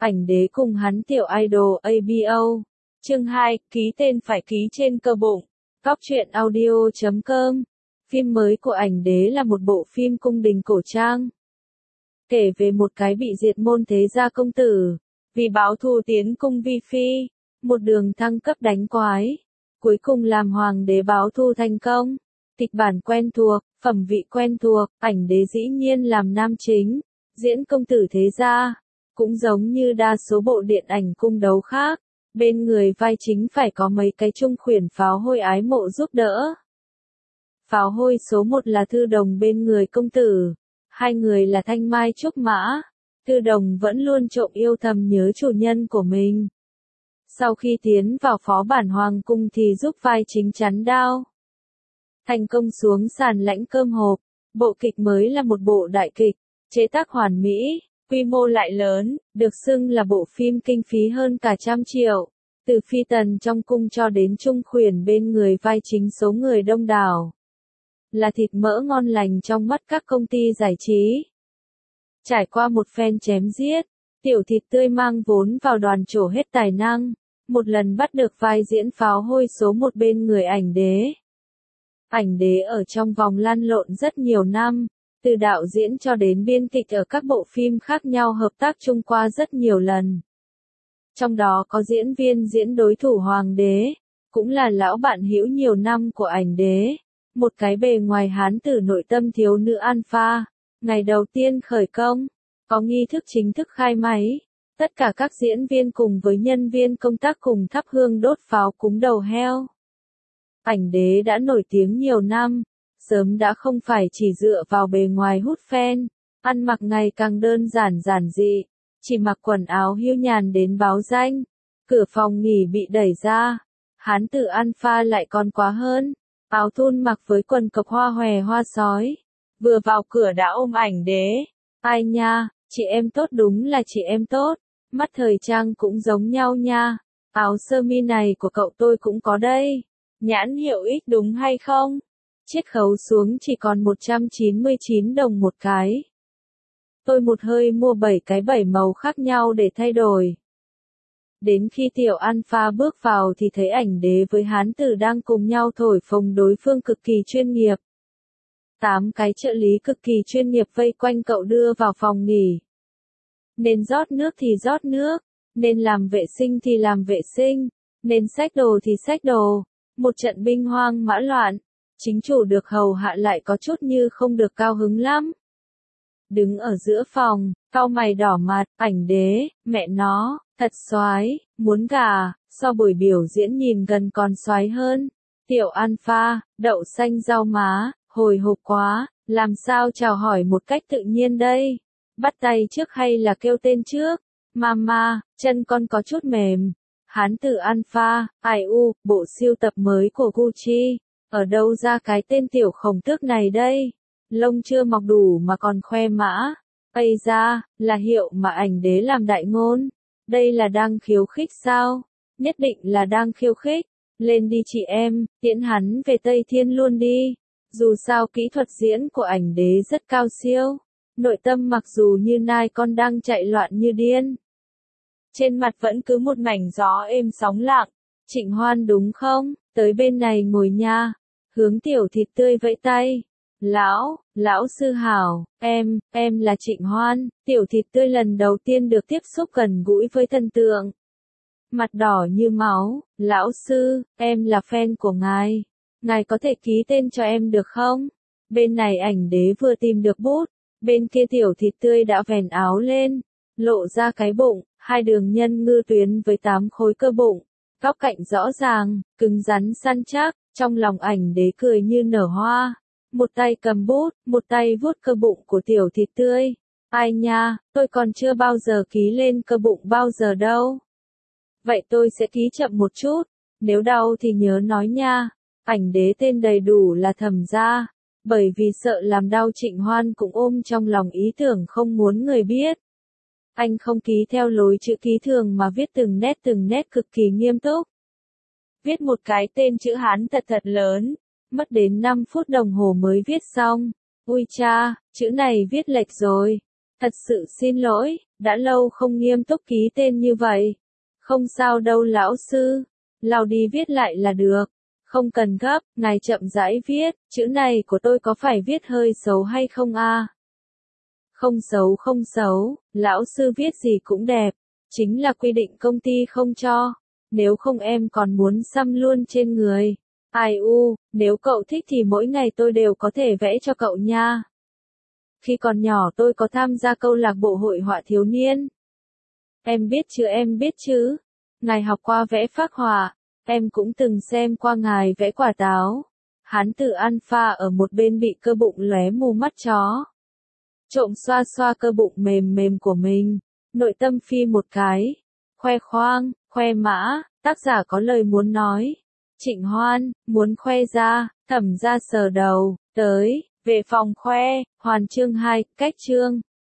ảnh đế cùng hắn tiểu idol ABO. Chương 2, ký tên phải ký trên cơ bụng. Góc truyện audio.com. Phim mới của ảnh đế là một bộ phim cung đình cổ trang. Kể về một cái bị diệt môn thế gia công tử, vì báo thù tiến cung vi phi, một đường thăng cấp đánh quái, cuối cùng làm hoàng đế báo thù thành công. Kịch bản quen thuộc, phẩm vị quen thuộc, ảnh đế dĩ nhiên làm nam chính, diễn công tử thế gia. Cũng giống như đa số bộ điện ảnh cung đấu khác, bên người vai chính phải có mấy cái trung khuyển pháo hôi ái mộ giúp đỡ. Pháo hôi số 1 là Thư Đồng bên người công tử, hai người là Thanh Mai Trúc Mã. Thư Đồng vẫn luôn trộm yêu thầm nhớ chủ nhân của mình. Sau khi tiến vào phó bản hoàng cung thì giúp vai chính chắn đao. Thành công xuống sàn lãnh cơm hộp, bộ kịch mới là một bộ đại kịch, chế tác hoàn mỹ, quy mô lại lớn, được xưng là bộ phim kinh phí hơn cả 100 triệu. Từ phi tần trong cung cho đến trung khuyển bên người vai chính số người đông đảo. Là thịt mỡ ngon lành trong mắt các công ty giải trí. Trải qua một phen chém giết, tiểu thịt tươi mang vốn vào đoàn trổ hết tài năng, một lần bắt được vai diễn pháo hôi số 1 bên người ảnh đế. Ảnh đế ở trong vòng lăn lộn rất nhiều năm, từ đạo diễn cho đến biên kịch ở các bộ phim khác nhau hợp tác chung qua rất nhiều lần. Trong đó có diễn viên diễn đối thủ hoàng đế, cũng là lão bạn hữu nhiều năm của ảnh đế, một cái bề ngoài hán tử nội tâm thiếu nữ alpha. Ngày đầu tiên khởi công, có nghi thức chính thức khai máy, tất cả các diễn viên cùng với nhân viên công tác cùng thắp hương đốt pháo cúng đầu heo. Ảnh đế đã nổi tiếng nhiều năm, sớm đã không phải chỉ dựa vào bề ngoài hút fan, ăn mặc ngày càng đơn giản giản dị, chỉ mặc quần áo hiu nhàn đến báo danh. Cửa phòng nghỉ bị đẩy ra, hán tử alpha lại còn quá hơn, áo thun mặc với quần cộc hoa hòe hoa sói, vừa vào cửa đã ôm ảnh đế. Ai nha, chị em tốt đúng là chị em tốt, mắt thời trang cũng giống nhau nha, áo sơ mi này của cậu tôi cũng có đây, nhãn hiệu X đúng hay không? Chiết khấu xuống chỉ còn 199 đồng một cái. Tôi một hơi mua 7 cái 7 màu khác nhau để thay đổi. Đến khi tiểu alpha bước vào thì thấy ảnh đế với hán tử đang cùng nhau thổi phồng đối phương cực kỳ chuyên nghiệp. 8 cái trợ lý cực kỳ chuyên nghiệp vây quanh cậu đưa vào phòng nghỉ. Nên rót nước thì rót nước, nên làm vệ sinh thì làm vệ sinh, nên xách đồ thì xách đồ. Một trận binh hoang mã loạn, chính chủ được hầu hạ lại có chút như không được cao hứng lắm. Đứng ở giữa phòng, cau mày đỏ mặt, ảnh đế, mẹ nó, thật xoái, muốn gà, so buổi biểu diễn nhìn gần còn xoái hơn. Tiểu alpha, đậu xanh rau má, hồi hộp quá, làm sao chào hỏi một cách tự nhiên đây? Bắt tay trước hay là kêu tên trước? Mama, chân con có chút mềm. Hán tử alpha, ai u, bộ siêu tập mới của Gucci, ở đâu ra cái tên tiểu khổng tước này đây? Lông chưa mọc đủ mà còn khoe mã. Ây ra, là hiệu mà ảnh đế làm đại ngôn. Đây là đang khiêu khích sao? Nhất định là đang khiêu khích. Lên đi chị em, tiễn hắn về Tây Thiên luôn đi. Dù sao kỹ thuật diễn của ảnh đế rất cao siêu. Nội tâm mặc dù như nai con đang chạy loạn như điên. Trên mặt vẫn cứ một mảnh gió êm sóng lặng. Trịnh Hoan đúng không? Tới bên này ngồi nha. Hướng tiểu thịt tươi vẫy tay. Lão sư hảo, em là Trịnh Hoan. Tiểu thịt tươi lần đầu tiên được tiếp xúc gần gũi với thần tượng. Mặt đỏ như máu, lão sư, em là fan của ngài. Ngài có thể ký tên cho em được không? Bên này ảnh đế vừa tìm được bút, bên kia tiểu thịt tươi đã vén áo lên, lộ ra cái bụng, hai đường nhân ngư tuyến với 8 khối cơ bụng, góc cạnh rõ ràng, cứng rắn săn chắc, trong lòng ảnh đế cười như nở hoa. Một tay cầm bút, một tay vuốt cơ bụng của tiểu thịt tươi. Ai nha, tôi còn chưa bao giờ ký lên cơ bụng bao giờ đâu. Vậy tôi sẽ ký chậm một chút, nếu đau thì nhớ nói nha. Ảnh đế tên đầy đủ là Thẩm Gia, bởi vì sợ làm đau Trịnh Hoan cũng ôm trong lòng ý tưởng không muốn người biết. Anh không ký theo lối chữ ký thường mà viết từng nét cực kỳ nghiêm túc. Viết một cái tên chữ Hán thật lớn, mất đến 5 phút đồng hồ mới viết xong. Ui cha, chữ này viết lệch rồi. Thật sự xin lỗi, đã lâu không nghiêm túc ký tên như vậy. Không sao đâu lão sư, lau đi viết lại là được. Không cần gấp, ngài chậm rãi viết, chữ này của tôi có phải viết hơi xấu hay không a? Không xấu không xấu, lão sư viết gì cũng đẹp, chính là quy định công ty không cho, nếu không em còn muốn xăm luôn trên người. Ai u, nếu cậu thích thì mỗi ngày tôi đều có thể vẽ cho cậu nha. Khi còn nhỏ tôi có tham gia câu lạc bộ hội họa thiếu niên. Em biết chứ. Ngài học qua vẽ phác họa, em cũng từng xem qua ngài vẽ quả táo. Hán tử Alpha ở một bên bị cơ bụng lóe mù mắt chó. Trộm xoa xoa cơ bụng mềm mềm của mình, nội tâm phi một cái. Khoe khoang, khoe mã, tác giả có lời muốn nói. Trịnh Hoan, muốn khoe ra, Thẩm ra sờ đầu, tới, về phòng khoe, Hoàn chương 2, cách chương.